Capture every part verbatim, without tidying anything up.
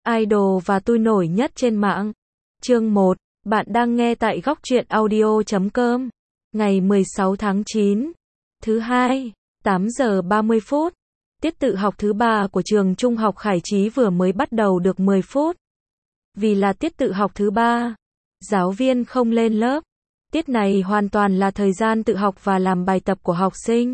Idol và tôi nổi nhất trên mạng. Chương một. Bạn đang nghe tại góc truyện audio chấm com. Ngày mười sáu tháng chín. Thứ hai, tám giờ ba mươi phút. Tiết tự học thứ ba của trường Trung học Khải Chí vừa mới bắt đầu được mười phút. Vì là tiết tự học thứ ba, giáo viên không lên lớp. Tiết này hoàn toàn là thời gian tự học và làm bài tập của học sinh.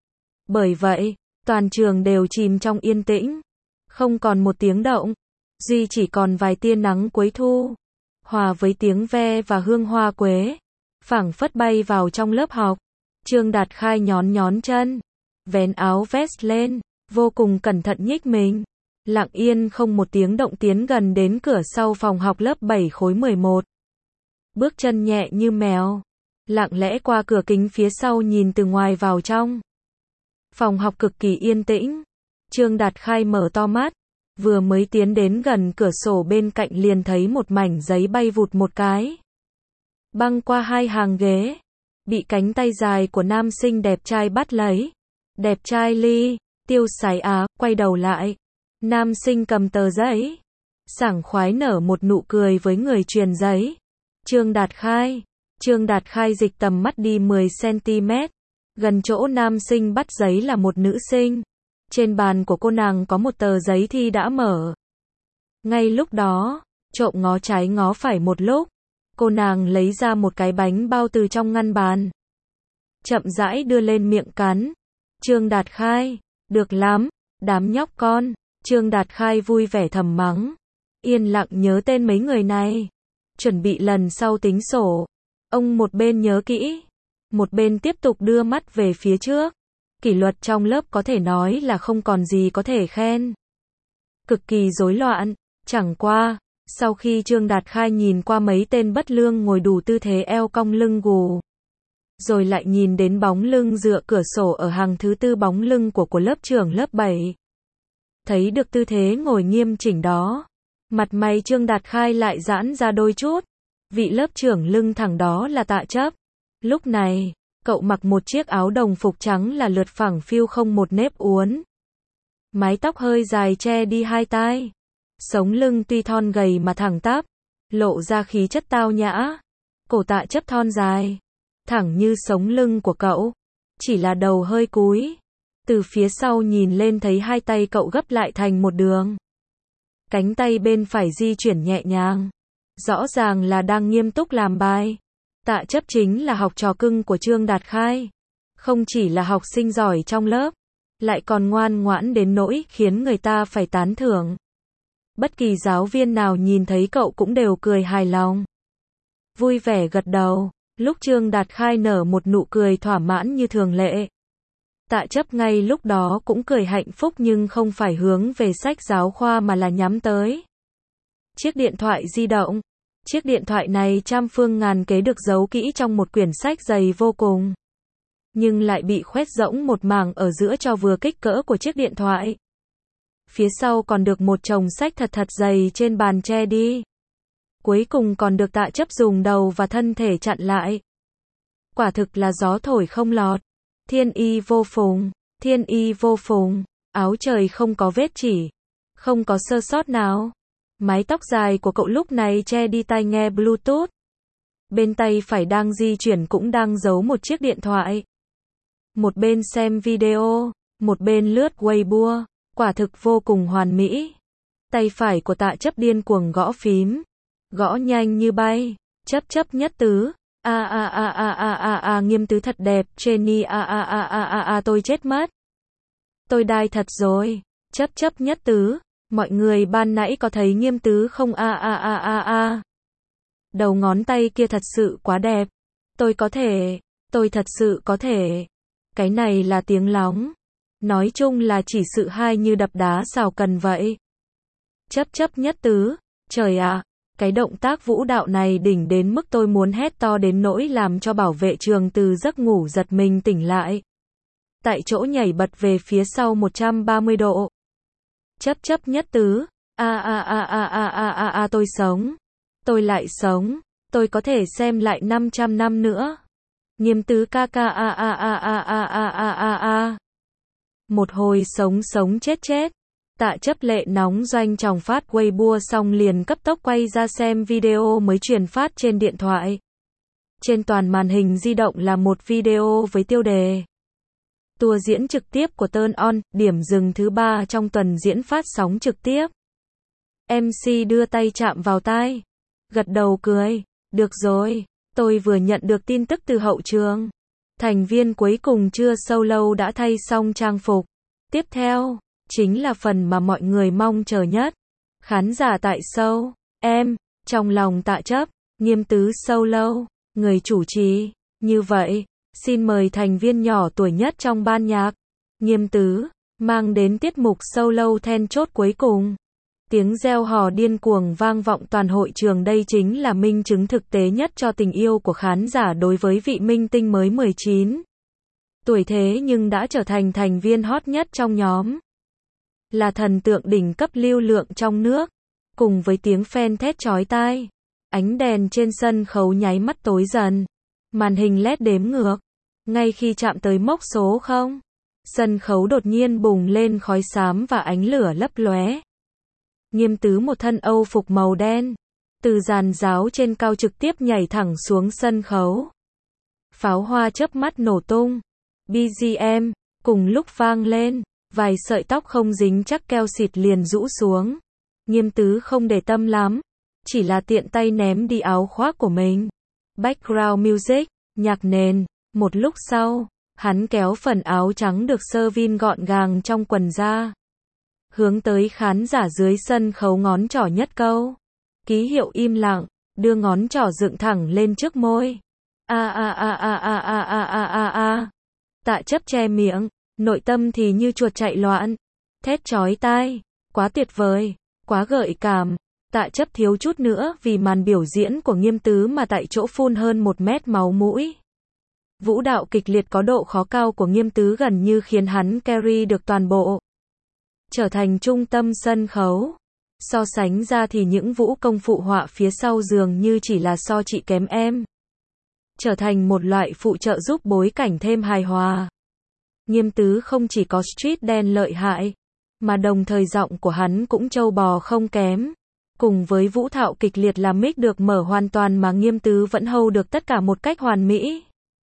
Bởi vậy, toàn trường đều chìm trong yên tĩnh. Không còn một tiếng động. Duy chỉ còn vài tia nắng cuối thu, hòa với tiếng ve và hương hoa quế, phảng phất bay vào trong lớp học. Trương Đạt Khai nhón nhón chân, vén áo vest lên, vô cùng cẩn thận nhích mình, lặng yên không một tiếng động tiến gần đến cửa sau phòng học lớp bảy khối mười một. Bước chân nhẹ như mèo, lặng lẽ qua cửa kính phía sau nhìn từ ngoài vào trong. Phòng học cực kỳ yên tĩnh. Trương Đạt Khai mở to mắt, vừa mới tiến đến gần cửa sổ bên cạnh liền thấy một mảnh giấy bay vụt một cái, băng qua hai hàng ghế, bị cánh tay dài của nam sinh đẹp trai bắt lấy. Đẹp trai Ly, Tiêu Sái Á, quay đầu lại. Nam sinh cầm tờ giấy, sảng khoái nở một nụ cười với người truyền giấy. Trương Đạt Khai. Trương Đạt Khai dịch tầm mắt đi mười xăng-ti-mét. Gần chỗ nam sinh bắt giấy là một nữ sinh. Trên bàn của cô nàng có một tờ giấy thi đã mở. Ngay lúc đó, trộm ngó trái ngó phải một lúc, cô nàng lấy ra một cái bánh bao từ trong ngăn bàn, chậm rãi đưa lên miệng cắn. Trương Đạt Khai, được lắm, đám nhóc con. Trương Đạt Khai vui vẻ thầm mắng, yên lặng nhớ tên mấy người này, chuẩn bị lần sau tính sổ. Ông một bên nhớ kỹ, một bên tiếp tục đưa mắt về phía trước. Kỷ luật trong lớp có thể nói là không còn gì có thể khen. Cực kỳ rối loạn. Chẳng qua, sau khi Trương Đạt Khai nhìn qua mấy tên bất lương ngồi đủ tư thế eo cong lưng gù, rồi lại nhìn đến bóng lưng dựa cửa sổ ở hàng thứ tư, bóng lưng của của lớp trưởng lớp bảy. Thấy được tư thế ngồi nghiêm chỉnh đó, mặt mày Trương Đạt Khai lại giãn ra đôi chút. Vị lớp trưởng lưng thẳng đó là Tạ Chấp. Lúc này, cậu mặc một chiếc áo đồng phục trắng là lượt phẳng phiu không một nếp uốn. Mái tóc hơi dài che đi hai tai. Sống lưng tuy thon gầy mà thẳng tắp, lộ ra khí chất tao nhã. Cổ Tạ Chấp thon dài, thẳng như sống lưng của cậu, chỉ là đầu hơi cúi. Từ phía sau nhìn lên thấy hai tay cậu gấp lại thành một đường. Cánh tay bên phải di chuyển nhẹ nhàng, rõ ràng là đang nghiêm túc làm bài. Tạ Chấp chính là học trò cưng của Trương Đạt Khai. Không chỉ là học sinh giỏi trong lớp, lại còn ngoan ngoãn đến nỗi khiến người ta phải tán thưởng. Bất kỳ giáo viên nào nhìn thấy cậu cũng đều cười hài lòng, vui vẻ gật đầu. Lúc Trương Đạt Khai nở một nụ cười thỏa mãn như thường lệ, Tạ Chấp ngay lúc đó cũng cười hạnh phúc, nhưng không phải hướng về sách giáo khoa mà là nhắm tới chiếc điện thoại di động. Chiếc điện thoại này trăm phương ngàn kế được giấu kỹ trong một quyển sách dày vô cùng, nhưng lại bị khoét rỗng một mảng ở giữa cho vừa kích cỡ của chiếc điện thoại. Phía sau còn được một chồng sách thật thật dày trên bàn che đi. Cuối cùng còn được Tạ Chấp dùng đầu và thân thể chặn lại. Quả thực là gió thổi không lọt. Thiên y vô phùng, thiên y vô phùng. Áo trời không có vết chỉ, không có sơ sót nào. Mái tóc dài của cậu lúc này che đi tai nghe Bluetooth. Bên tay phải đang di chuyển cũng đang giấu một chiếc điện thoại. Một bên xem video, một bên lướt Weibo, quả thực vô cùng hoàn mỹ. Tay phải của Tạ Chấp điên cuồng gõ phím, gõ nhanh như bay. Chấp chấp nhất tứ, a a a a a a a nghiêm tứ thật đẹp, Jenny a a a a a a tôi chết mất. Tôi đai thật rồi, chấp chấp nhất tứ. Mọi người ban nãy có thấy nghiêm tứ không? A a a a a. Đầu ngón tay kia thật sự quá đẹp. Tôi có thể, tôi thật sự có thể. Cái này là tiếng lóng. Nói chung là chỉ sự hay như đập đá xào cần vậy. Chấp chấp nhất tứ. Trời ạ, à, cái động tác vũ đạo này đỉnh đến mức tôi muốn hét to đến nỗi làm cho bảo vệ trường từ giấc ngủ giật mình tỉnh lại. Tại chỗ nhảy bật về phía sau một trăm ba mươi độ. Chấp chấp nhất tứ, a a a a a a a a tôi sống, tôi lại sống, tôi có thể xem lại năm trăm năm nữa. Nghiêm tứ ca ca a a a a a a a a a. Một hồi sống sống chết chết. Tạ Chấp Lệ nóng doanh chòng phát Weibo xong liền cấp tốc quay ra xem video mới truyền phát trên điện thoại. Trên toàn màn hình di động là một video với tiêu đề tour diễn trực tiếp của Turn On, điểm dừng thứ ba trong tuần diễn phát sóng trực tiếp. em xê đưa tay chạm vào tai, gật đầu cười, được rồi, tôi vừa nhận được tin tức từ hậu trường. Thành viên cuối cùng chưa solo đã thay xong trang phục. Tiếp theo, chính là phần mà mọi người mong chờ nhất. Khán giả tại show, em, trong lòng Tạ Chấp, Nghiêm Tứ solo, người chủ trì. Như vậy, xin mời thành viên nhỏ tuổi nhất trong ban nhạc, Nghiêm Tứ, mang đến tiết mục solo then chốt cuối cùng. Tiếng reo hò điên cuồng vang vọng toàn hội trường, đây chính là minh chứng thực tế nhất cho tình yêu của khán giả đối với vị minh tinh mới mười chín tuổi thế nhưng đã trở thành thành viên hot nhất trong nhóm. Là thần tượng đỉnh cấp lưu lượng trong nước, cùng với tiếng fan thét chói tai. Ánh đèn trên sân khấu nháy mắt tối dần. Màn hình led đếm ngược. Ngay khi chạm tới mốc số không, sân khấu đột nhiên bùng lên khói xám và ánh lửa lấp lóe. Nghiêm Tứ một thân âu phục màu đen, từ giàn giáo trên cao trực tiếp nhảy thẳng xuống sân khấu. Pháo hoa chớp mắt nổ tung. bê giê em cùng lúc vang lên, vài sợi tóc không dính chắc keo xịt liền rũ xuống. Nghiêm Tứ không để tâm lắm, chỉ là tiện tay ném đi áo khoác của mình. Background music, nhạc nền. Một lúc sau, hắn kéo phần áo trắng được sơ vin gọn gàng trong quần ra. Hướng tới khán giả dưới sân khấu ngón trỏ nhất câu. Ký hiệu im lặng, đưa ngón trỏ dựng thẳng lên trước môi. A a a a a a a a a a. Tạ Chấp che miệng, nội tâm thì như chuột chạy loạn. Thét chói tai, quá tuyệt vời, quá gợi cảm. Tạ Chấp thiếu chút nữa vì màn biểu diễn của Nghiêm Tứ mà tại chỗ phun hơn một mét máu mũi. Vũ đạo kịch liệt có độ khó cao của Nghiêm Tứ gần như khiến hắn carry được toàn bộ. Trở thành trung tâm sân khấu. So sánh ra thì những vũ công phụ họa phía sau dường như chỉ là so chị kém em. Trở thành một loại phụ trợ giúp bối cảnh thêm hài hòa. Nghiêm Tứ không chỉ có street dance lợi hại, mà đồng thời giọng của hắn cũng trâu bò không kém. Cùng với vũ thạo kịch liệt làm mic được mở hoàn toàn mà Nghiêm Tứ vẫn hold được tất cả một cách hoàn mỹ.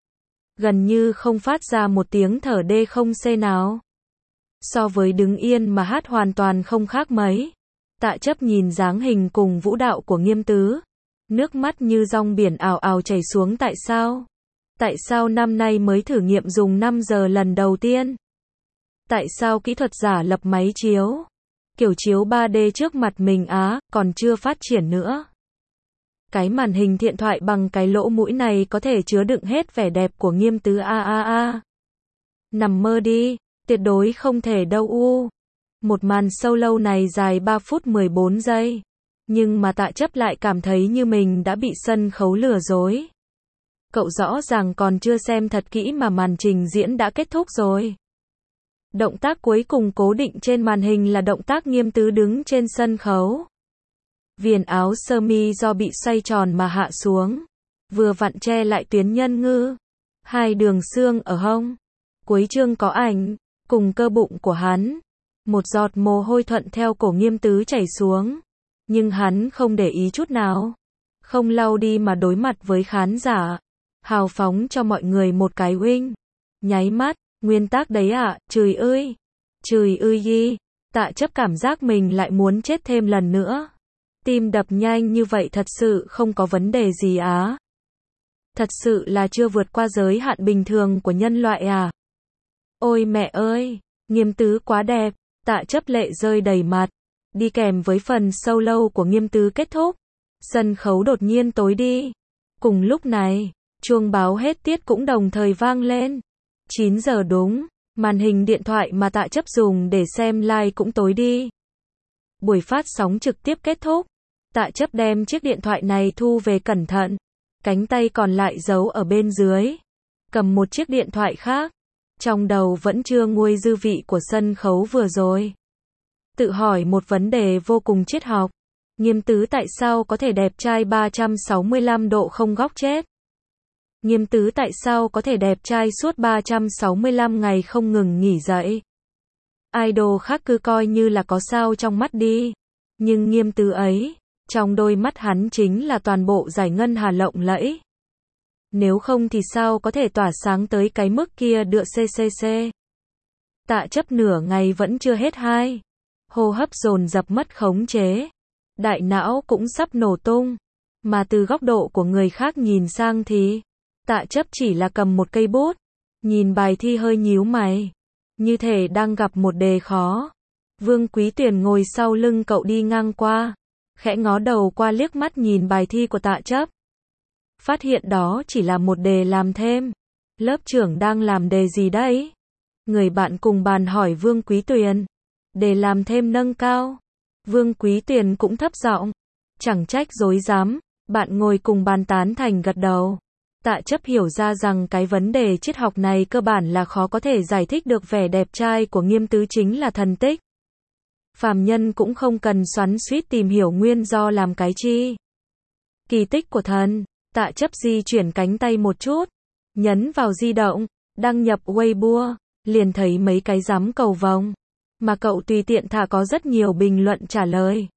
Gần như không phát ra một tiếng thở đê không xê nào. So với đứng yên mà hát hoàn toàn không khác mấy. Tạ Chấp nhìn dáng hình cùng vũ đạo của Nghiêm Tứ. Nước mắt như dòng biển ào ào chảy xuống. Tại sao? Tại sao năm nay mới thử nghiệm dùng năm giờ lần đầu tiên? Tại sao kỹ thuật giả lập máy chiếu? Kiểu chiếu ba D trước mặt mình á, còn chưa phát triển nữa. Cái màn hình điện thoại bằng cái lỗ mũi này có thể chứa đựng hết vẻ đẹp của Nghiêm Tứ a a a. Nằm mơ đi, tuyệt đối không thể đâu u. Một màn solo này dài ba phút mười bốn giây. Nhưng mà Tạ Chấp lại cảm thấy như mình đã bị sân khấu lừa dối. Cậu rõ ràng còn chưa xem thật kỹ mà màn trình diễn đã kết thúc rồi. Động tác cuối cùng cố định trên màn hình là động tác Nghiêm Tứ đứng trên sân khấu. Viền áo sơ mi do bị xoay tròn mà hạ xuống, vừa vặn che lại tuyến nhân ngư, hai đường xương ở hông. Cuối chương có ảnh, cùng cơ bụng của hắn. Một giọt mồ hôi thuận theo cổ Nghiêm Tứ chảy xuống. Nhưng hắn không để ý chút nào. Không lau đi mà đối mặt với khán giả. Hào phóng cho mọi người một cái wink. Nháy mắt, nguyên tác đấy ạ, à, trời ơi. Trời ơi gì. Tạ Chấp cảm giác mình lại muốn chết thêm lần nữa. Tim đập nhanh như vậy thật sự không có vấn đề gì á. Thật sự là chưa vượt qua giới hạn bình thường của nhân loại à. Ôi mẹ ơi, Nghiêm Tứ quá đẹp. Tạ Chấp lệ rơi đầy mặt. Đi kèm với phần solo của Nghiêm Tứ kết thúc, sân khấu đột nhiên tối đi. Cùng lúc này, chuông báo hết tiết cũng đồng thời vang lên. chín giờ đúng, màn hình điện thoại mà Tạ Chấp dùng để xem live cũng tối đi. Buổi phát sóng trực tiếp kết thúc. Tạ Chấp đem chiếc điện thoại này thu về cẩn thận. Cánh tay còn lại giấu ở bên dưới. Cầm một chiếc điện thoại khác. Trong đầu vẫn chưa nguôi dư vị của sân khấu vừa rồi. Tự hỏi một vấn đề vô cùng triết học. Nghiêm Tứ tại sao có thể đẹp trai ba trăm sáu mươi lăm độ không góc chết? Nghiêm Tứ tại sao có thể đẹp trai suốt ba trăm sáu mươi lăm ngày không ngừng nghỉ dậy? idol khác cứ coi như là có sao trong mắt đi. Nhưng Nghiêm Tứ ấy, trong đôi mắt hắn chính là toàn bộ giải ngân hà lộng lẫy. Nếu không thì sao có thể tỏa sáng tới cái mức kia được ccc. Tạ Chấp nửa ngày vẫn chưa hết hai. Hô hấp dồn dập mất khống chế. Đại não cũng sắp nổ tung. Mà từ góc độ của người khác nhìn sang thì Tạ Chấp chỉ là cầm một cây bút, nhìn bài thi hơi nhíu mày, như thể đang gặp một đề khó. Vương Quý Tuyền ngồi sau lưng cậu đi ngang qua, khẽ ngó đầu qua liếc mắt nhìn bài thi của Tạ Chấp. Phát hiện đó chỉ là một đề làm thêm. Lớp trưởng đang làm đề gì đấy? Người bạn cùng bàn hỏi Vương Quý Tuyền. Đề làm thêm nâng cao. Vương Quý Tuyền cũng thấp giọng. Chẳng trách dối dám. Bạn ngồi cùng bàn tán thành gật đầu. Tạ Chấp hiểu ra rằng cái vấn đề triết học này cơ bản là khó có thể giải thích được. Vẻ đẹp trai của Nghiêm Tứ chính là thần tích. Phàm nhân cũng không cần xoắn xuýt tìm hiểu nguyên do làm cái chi. Kỳ tích của thần. Tạ Chấp di chuyển cánh tay một chút, nhấn vào di động, đăng nhập Weibo, liền thấy mấy cái giám cầu vồng mà cậu tùy tiện thả có rất nhiều bình luận trả lời.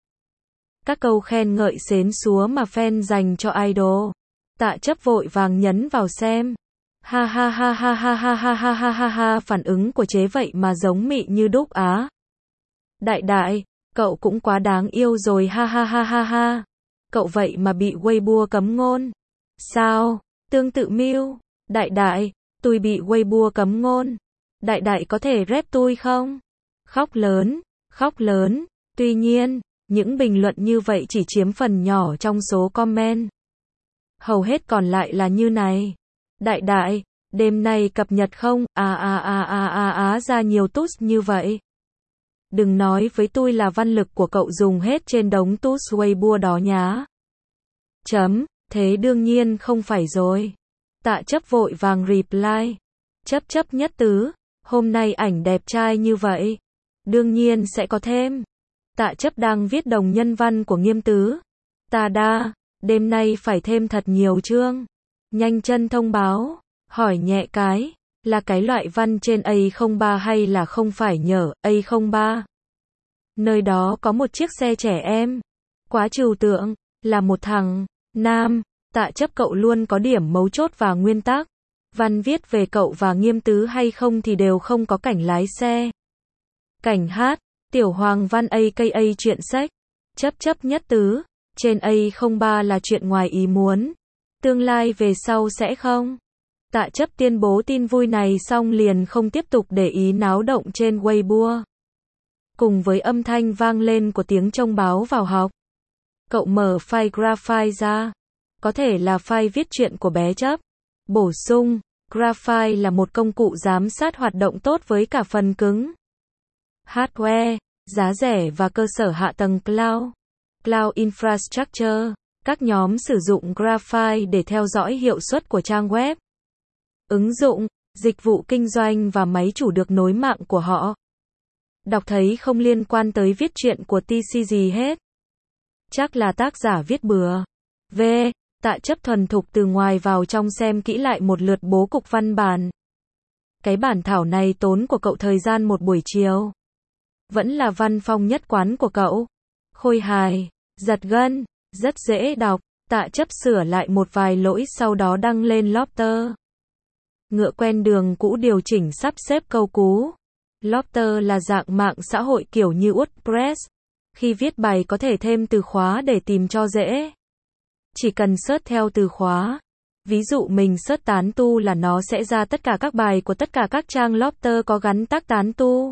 Các câu khen ngợi xến xúa mà fan dành cho idol. Tạ Chấp vội vàng nhấn vào xem. Ha ha ha ha ha ha ha ha ha ha ha, phản ứng của chế vậy mà giống mị như đúc á. Đại đại, cậu cũng quá đáng yêu rồi ha ha ha ha ha. Cậu vậy mà bị Weibo cấm ngôn. Sao? Tương tự Miu. Đại đại, tôi bị Weibo cấm ngôn. Đại đại có thể rep tôi không? Khóc lớn, khóc lớn. Tuy nhiên, những bình luận như vậy chỉ chiếm phần nhỏ trong số comment. Hầu hết còn lại là như này. Đại đại, đêm nay cập nhật không? À à à à à à ra nhiều tút như vậy. Đừng nói với tôi là văn lực của cậu dùng hết trên đống tút Weibo đó nhá. Chấm, thế đương nhiên không phải rồi. Tạ Chấp vội vàng reply. Chấp chấp nhất tứ, hôm nay ảnh đẹp trai như vậy. Đương nhiên sẽ có thêm. Tạ Chấp đang viết đồng nhân văn của Nghiêm Tứ. Ta đa, đêm nay phải thêm thật nhiều chương. Nhanh chân thông báo, hỏi nhẹ cái, là cái loại văn trên A không ba hay là không phải nhở, A không ba. Nơi đó có một chiếc xe trẻ em. Quá trừu tượng, là một thằng nam. Tạ Chấp cậu luôn có điểm mấu chốt và nguyên tắc. Văn viết về cậu và Nghiêm Tứ hay không thì đều không có cảnh lái xe. Cảnh hát, tiểu hoàng văn a ca a chuyện sách. Chấp chấp nhất tứ, trên A không ba là chuyện ngoài ý muốn. Tương lai về sau sẽ không. Tạ Chấp tuyên bố tin vui này xong liền không tiếp tục để ý náo động trên Weibo. Cùng với âm thanh vang lên của tiếng thông báo vào học, cậu mở file Graphite ra. Có thể là file viết truyện của bé Chấp. Bổ sung, Graphite là một công cụ giám sát hoạt động tốt với cả phần cứng, hardware, giá rẻ và cơ sở hạ tầng cloud, cloud infrastructure. Các nhóm sử dụng Graphite để theo dõi hiệu suất của trang web, ứng dụng, dịch vụ kinh doanh và máy chủ được nối mạng của họ. Đọc thấy không liên quan tới viết truyện của tê xê gì hết. Chắc là tác giả viết bừa. V. Tạ Chấp thuần thục từ ngoài vào trong xem kỹ lại một lượt bố cục văn bản. Cái bản thảo này tốn của cậu thời gian một buổi chiều. Vẫn là văn phong nhất quán của cậu. Khôi hài, giật gân, rất dễ đọc. Tạ Chấp sửa lại một vài lỗi sau đó đăng lên Lofter. Ngựa quen đường cũ điều chỉnh sắp xếp câu cú. Lofter là dạng mạng xã hội kiểu như WordPress. Khi viết bài có thể thêm từ khóa để tìm cho dễ. Chỉ cần search theo từ khóa. Ví dụ mình search tán tu là nó sẽ ra tất cả các bài của tất cả các trang Lofter có gắn tag tán tu.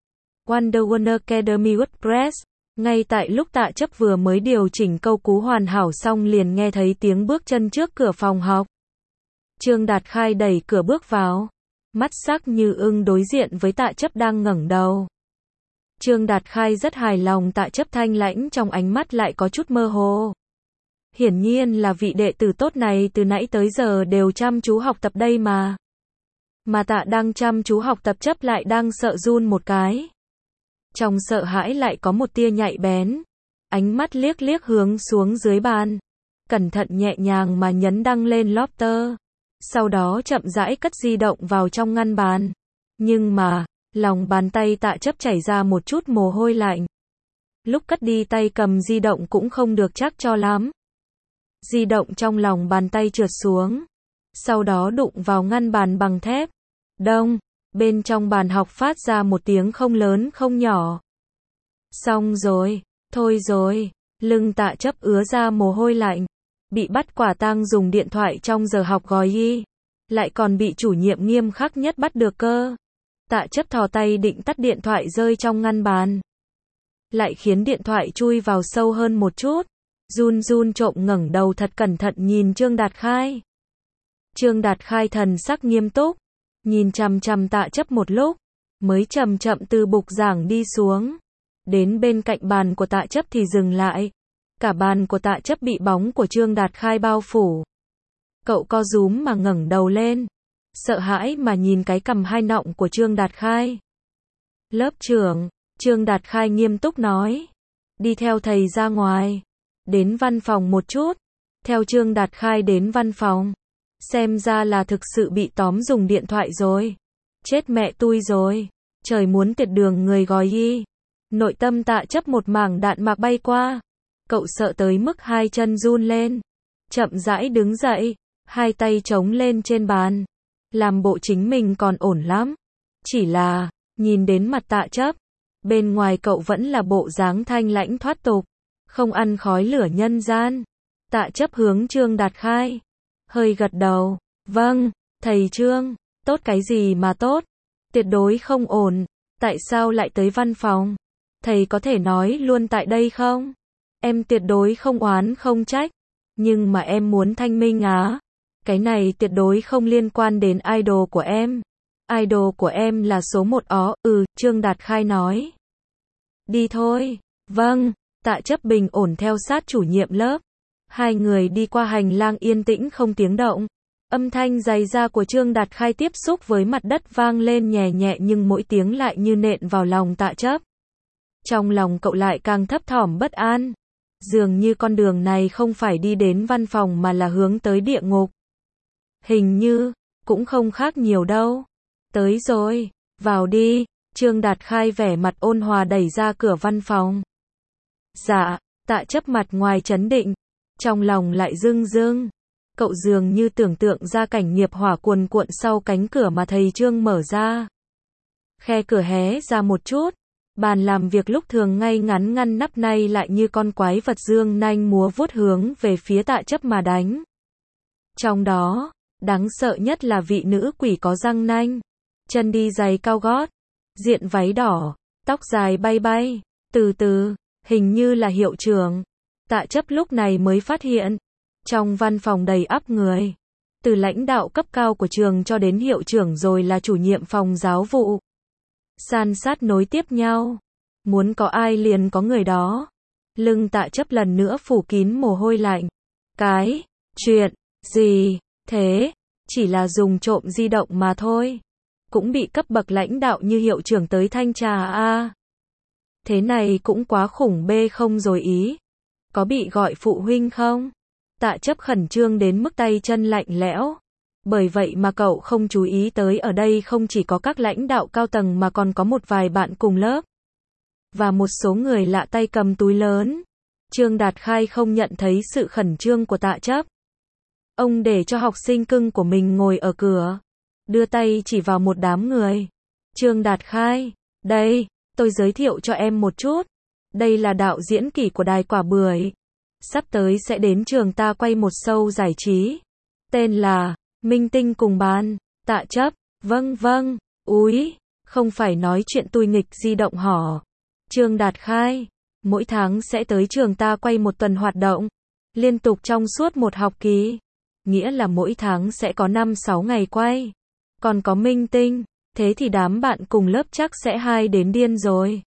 Wonder Woman Academy WordPress. Ngay tại lúc Tạ Chấp vừa mới điều chỉnh câu cú hoàn hảo xong liền nghe thấy tiếng bước chân trước cửa phòng học. Trương Đạt Khai đẩy cửa bước vào. Mắt sắc như ưng đối diện với Tạ Chấp đang ngẩng đầu. Trương Đạt Khai rất hài lòng. Tạ Chấp thanh lãnh trong ánh mắt lại có chút mơ hồ. Hiển nhiên là vị đệ tử tốt này từ nãy tới giờ đều chăm chú học tập đây mà. Mà Tạ đang chăm chú học tập Chấp lại đang sợ run một cái. Trong sợ hãi lại có một tia nhạy bén. Ánh mắt liếc liếc hướng xuống dưới bàn. Cẩn thận nhẹ nhàng mà nhấn đăng lên Lofter. Sau đó chậm rãi cất di động vào trong ngăn bàn. Nhưng mà, Lòng bàn tay Tạ Chấp chảy ra một chút mồ hôi lạnh. Lúc cất đi tay cầm di động cũng không được chắc cho lắm. Di động trong lòng bàn tay trượt xuống. Sau đó đụng vào ngăn bàn bằng thép. Đông, bên trong bàn học phát ra một tiếng không lớn không nhỏ. Xong rồi, thôi rồi, lưng Tạ Chấp ứa ra mồ hôi lạnh. Bị bắt quả tang dùng điện thoại trong giờ học gói y. Lại còn bị chủ nhiệm nghiêm khắc nhất bắt được cơ. Tạ Chấp thò tay định tắt điện thoại rơi trong ngăn bàn. Lại khiến điện thoại chui vào sâu hơn một chút. Run run trộm ngẩng đầu thật cẩn thận nhìn Trương Đạt Khai. Trương Đạt Khai thần sắc nghiêm túc. Nhìn chằm chằm Tạ Chấp một lúc. Mới chậm chậm từ bục giảng đi xuống. Đến bên cạnh bàn của Tạ Chấp thì dừng lại. Cả bàn của Tạ Chấp bị bóng của Trương Đạt Khai bao phủ. Cậu co rúm mà ngẩng đầu lên. Sợ hãi mà nhìn cái cằm hai nọng của Trương Đạt Khai. Lớp trưởng, Trương Đạt Khai nghiêm túc nói. Đi theo thầy ra ngoài. Đến văn phòng một chút. Theo Trương Đạt Khai đến văn phòng. Xem ra là thực sự bị tóm dùng điện thoại rồi. Chết mẹ tui rồi. Trời muốn tiệt đường người gói y. Nội tâm Tạ Chấp một mảng đạn mạc bay qua. Cậu sợ tới mức hai chân run lên. Chậm rãi đứng dậy. Hai tay chống lên trên bàn. Làm bộ chính mình còn ổn lắm. Chỉ là, nhìn đến mặt Tạ Chấp. Bên ngoài cậu vẫn là bộ dáng thanh lãnh thoát tục. Không ăn khói lửa nhân gian. Tạ Chấp hướng Trương Đạt Khai. Hơi gật đầu. Vâng, thầy Trương. Tốt cái gì mà tốt? Tuyệt đối không ổn. Tại sao lại tới văn phòng? Thầy có thể nói luôn tại đây không? Em tuyệt đối không oán không trách. Nhưng mà em muốn thanh minh á. Cái này tuyệt đối không liên quan đến idol của em. Idol của em là số một ó, ừ, Trương Đạt Khai nói. Đi thôi. Vâng, Tạ Chấp bình ổn theo sát chủ nhiệm lớp. Hai người đi qua hành lang yên tĩnh không tiếng động. Âm thanh dày da của Trương Đạt Khai tiếp xúc với mặt đất vang lên nhẹ nhẹ nhưng mỗi tiếng lại như nện vào lòng Tạ Chấp. Trong lòng cậu lại càng thấp thỏm bất an. Dường như con đường này không phải đi đến văn phòng mà là hướng tới địa ngục. Hình như, cũng không khác nhiều đâu. Tới rồi, vào đi. Trương Đạt Khai vẻ mặt ôn hòa đẩy ra cửa văn phòng. Dạ, Tạ Chấp mặt ngoài trấn định. Trong lòng lại rưng rưng. Cậu dường như tưởng tượng ra cảnh nghiệp hỏa cuồn cuộn sau cánh cửa mà thầy Trương mở ra. Khe cửa hé ra một chút. Bàn làm việc lúc thường ngay ngắn ngăn nắp nay lại như con quái vật dương nanh múa vuốt hướng về phía Tạ Chấp mà đánh. Trong đó, đáng sợ nhất là vị nữ quỷ có răng nanh. Chân đi giày cao gót. Diện váy đỏ. Tóc dài bay bay. Từ từ, hình như là hiệu trưởng. Tạ Chấp lúc này mới phát hiện. Trong văn phòng đầy ắp người. Từ lãnh đạo cấp cao của trường cho đến hiệu trưởng rồi là chủ nhiệm phòng giáo vụ. San sát nối tiếp nhau. Muốn có ai liền có người đó. Lưng Tạ Chấp lần nữa phủ kín mồ hôi lạnh. Cái, chuyện, gì, thế, chỉ là dùng trộm di động mà thôi. Cũng bị cấp bậc lãnh đạo như hiệu trưởng tới thanh tra a. Thế này cũng quá khủng bê không rồi ý. Có bị gọi phụ huynh không? Tạ Chấp khẩn trương đến mức tay chân lạnh lẽo. Bởi vậy mà cậu không chú ý tới ở đây không chỉ có các lãnh đạo cao tầng mà còn có một vài bạn cùng lớp. Và một số người lạ tay cầm túi lớn. Trương Đạt Khai không nhận thấy sự khẩn trương của Tạ Chấp. Ông để cho học sinh cưng của mình ngồi ở cửa. Đưa tay chỉ vào một đám người. Trương Đạt Khai, đây, tôi giới thiệu cho em một chút. Đây là đạo diễn kỷ của Đài Quả Bưởi. Sắp tới sẽ đến trường ta quay một show giải trí. Tên là Minh Tinh Cùng Bàn. Tạ Chấp, vâng vâng, úi, không phải nói chuyện tui nghịch di động hỏ. Trương Đạt Khai, mỗi tháng sẽ tới trường ta quay một tuần hoạt động. Liên tục trong suốt một học kỳ. Nghĩa là mỗi tháng sẽ có năm sáu ngày quay. Còn có minh tinh, thế thì đám bạn cùng lớp chắc sẽ hai đến điên rồi.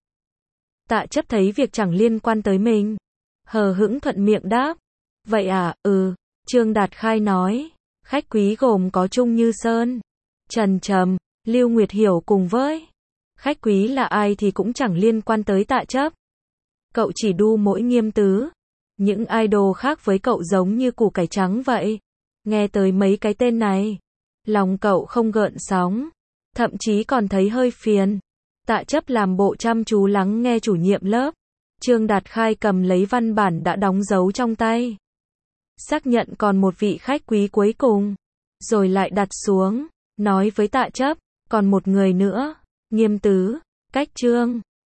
Tạ Chấp thấy việc chẳng liên quan tới mình. Hờ hững thuận miệng đáp. Vậy à, ừ, Trương Đạt Khai nói. Khách quý gồm có Trung Như Sơn, Trần Trầm, Lưu Nguyệt Hiểu cùng với. Khách quý là ai thì cũng chẳng liên quan tới Tạ Chấp. Cậu chỉ đu mỗi Nghiêm Tứ. Những idol khác với cậu giống như củ cải trắng vậy. Nghe tới mấy cái tên này, lòng cậu không gợn sóng. Thậm chí còn thấy hơi phiền. Tạ Chấp làm bộ chăm chú lắng nghe chủ nhiệm lớp. Trương Đạt Khai cầm lấy văn bản đã đóng dấu trong tay. Xác nhận còn một vị khách quý cuối cùng. Rồi lại đặt xuống, nói với Tạ Chấp, còn một người nữa. Nghiêm Tứ, Cách Trương.